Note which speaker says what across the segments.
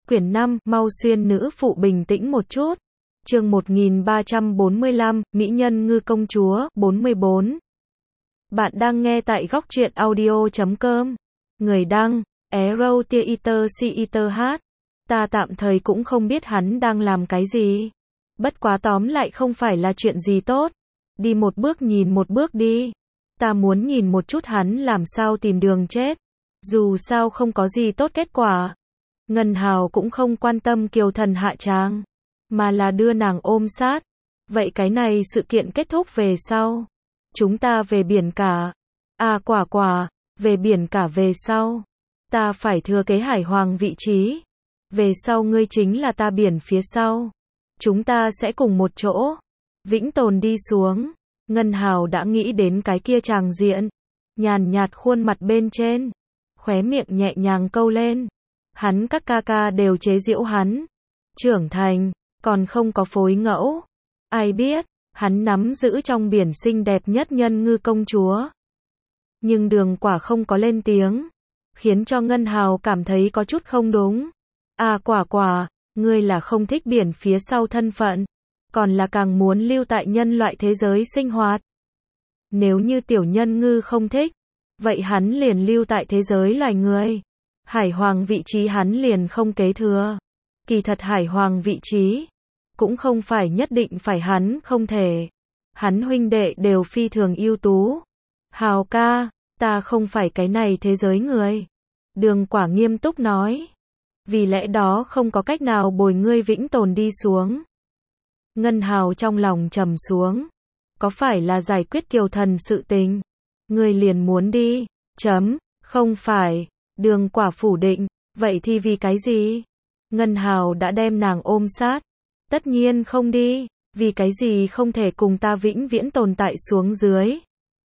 Speaker 1: Quyển 5, mau xuyên nữ phụ bình tĩnh một chút. Chương 1345, Mỹ nhân ngư công chúa, 44. Bạn đang nghe tại góc truyện audio.com. Người đăng, Arrow Theater CETH. Ta tạm thời cũng không biết hắn đang làm cái gì. Bất quá tóm lại không phải là chuyện gì tốt. Đi một bước nhìn một bước đi. Ta muốn nhìn một chút hắn làm sao tìm đường chết. Dù sao không có gì tốt kết quả. Ngân Hào cũng không quan tâm Kiều Thần hạ tràng, mà là đưa nàng ôm sát. Vậy cái này sự kiện kết thúc về sau. Chúng ta về biển cả. À quả, về biển cả về sau. Ta phải thừa kế Hải Hoàng vị trí. Về sau ngươi chính là ta biển phía sau. Chúng ta sẽ cùng một chỗ. Vĩnh tồn đi xuống. Ngân Hào đã nghĩ đến cái kia tràng diện. Nhàn nhạt khuôn mặt bên trên. Khóe miệng nhẹ nhàng câu lên. Hắn các ca ca đều chế giễu hắn. Trưởng thành, còn không có phối ngẫu. Ai biết, hắn nắm giữ trong biển xinh đẹp nhất nhân ngư công chúa. Nhưng Đường Quả không có lên tiếng. Khiến cho Ngân Hào cảm thấy có chút không đúng. À quả, ngươi là không thích biển phía sau thân phận. Còn là càng muốn lưu tại nhân loại thế giới sinh hoạt. Nếu như tiểu nhân ngư không thích, vậy hắn liền lưu tại thế giới loài người. Hải Hoàng vị trí hắn liền không kế thừa. Kỳ thật Hải Hoàng vị trí cũng không phải nhất định phải hắn không thể. Hắn huynh đệ đều phi thường ưu tú. Hào ca, ta không phải cái này thế giới người. Đường Quả nghiêm túc nói. Vì lẽ đó không có cách nào bồi ngươi vĩnh tồn đi xuống. Ngân Hào trong lòng trầm xuống. Có phải là giải quyết Kiều Thần sự tình? Ngươi liền muốn đi. Không phải. Đường Quả phủ định, vậy thì vì cái gì? Ngân Hào đã đem nàng ôm sát. Tất nhiên không đi, vì cái gì không thể cùng ta vĩnh viễn tồn tại xuống dưới?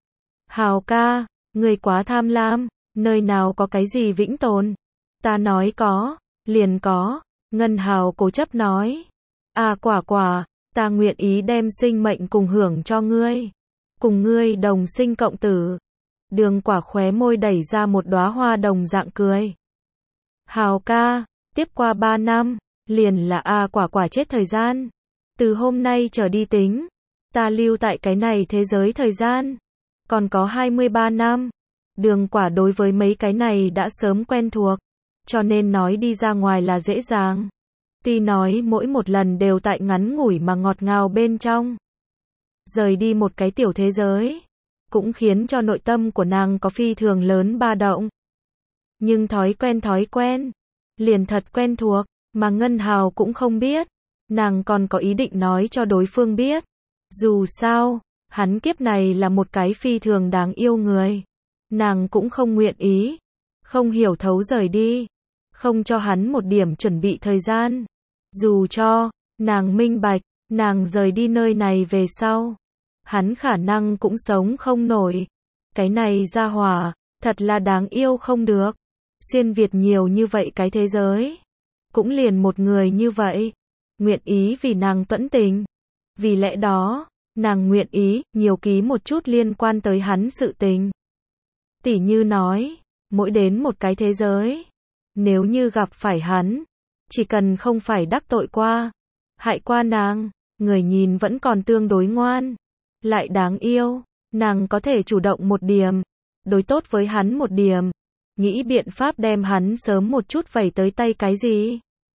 Speaker 1: Hào ca, ngươi quá tham lam, nơi nào có cái gì vĩnh tồn? Ta nói có, liền có. Ngân Hào cố chấp nói. À quả, ta nguyện ý đem sinh mệnh cùng hưởng cho ngươi. Cùng ngươi đồng sinh cộng tử. Đường Quả khóe môi đẩy ra một đóa hoa đồng dạng cười. Hào ca, tiếp qua 3 năm, liền là quả chết thời gian. Từ hôm nay trở đi tính, ta lưu tại cái này thế giới thời gian. Còn có 23 năm. Đường Quả đối với mấy cái này đã sớm quen thuộc. Cho nên nói đi ra ngoài là dễ dàng. Tuy nói mỗi một lần đều tại ngắn ngủi mà ngọt ngào bên trong. Rời đi một cái tiểu thế giới. Cũng khiến cho nội tâm của nàng có phi thường lớn ba động. Nhưng thói quen, liền thật quen thuộc, mà Ngân Hào cũng không biết. Nàng còn có ý định nói cho đối phương biết. Dù sao, hắn kiếp này là một cái phi thường đáng yêu người. Nàng cũng không nguyện ý, không hiểu thấu rời đi, không cho hắn một điểm chuẩn bị thời gian. Dù cho, nàng minh bạch, nàng rời đi nơi này về sau. Hắn khả năng cũng sống không nổi. Cái này ra hỏa, thật là đáng yêu không được. Xuyên Việt nhiều như vậy cái thế giới. Cũng liền một người như vậy. Nguyện ý vì nàng tuẫn tình. Vì lẽ đó, nàng nguyện ý, nhiều ký một chút liên quan tới hắn sự tình. Tỉ như nói, mỗi đến một cái thế giới. Nếu như gặp phải hắn, chỉ cần không phải đắc tội qua, hại qua nàng, người nhìn vẫn còn tương đối ngoan. Lại đáng yêu, nàng có thể chủ động một điểm, đối tốt với hắn một điểm, nghĩ biện pháp đem hắn sớm một chút vẩy tới tay cái gì.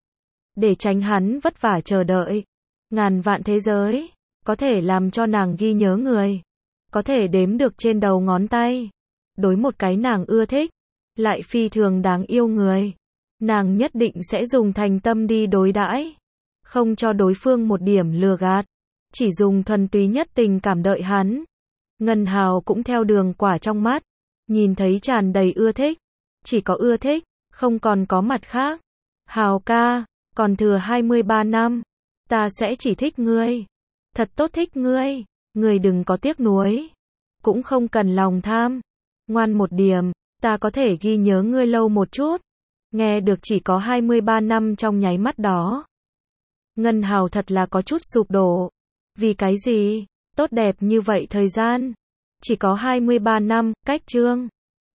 Speaker 1: Để tránh hắn vất vả chờ đợi. Ngàn vạn thế giới, có thể làm cho nàng ghi nhớ người, có thể đếm được trên đầu ngón tay. Đối một cái nàng ưa thích, lại phi thường đáng yêu người, nàng nhất định sẽ dùng thành tâm đi đối đãi, không cho đối phương một điểm lừa gạt. Chỉ dùng thuần túy nhất tình cảm đợi hắn. Ngân Hào cũng theo Đường Quả trong mắt. Nhìn thấy tràn đầy ưa thích. Chỉ có ưa thích, không còn có mặt khác. Hào ca, còn thừa 23 năm. Ta sẽ chỉ thích ngươi. Thật tốt thích ngươi. Ngươi đừng có tiếc nuối. Cũng không cần lòng tham. Ngoan một điểm, ta có thể ghi nhớ ngươi lâu một chút. Nghe được chỉ có 23 năm trong nháy mắt đó. Ngân Hào thật là có chút sụp đổ. Vì cái gì? Tốt đẹp như vậy thời gian. Chỉ có 23 năm, cách chương.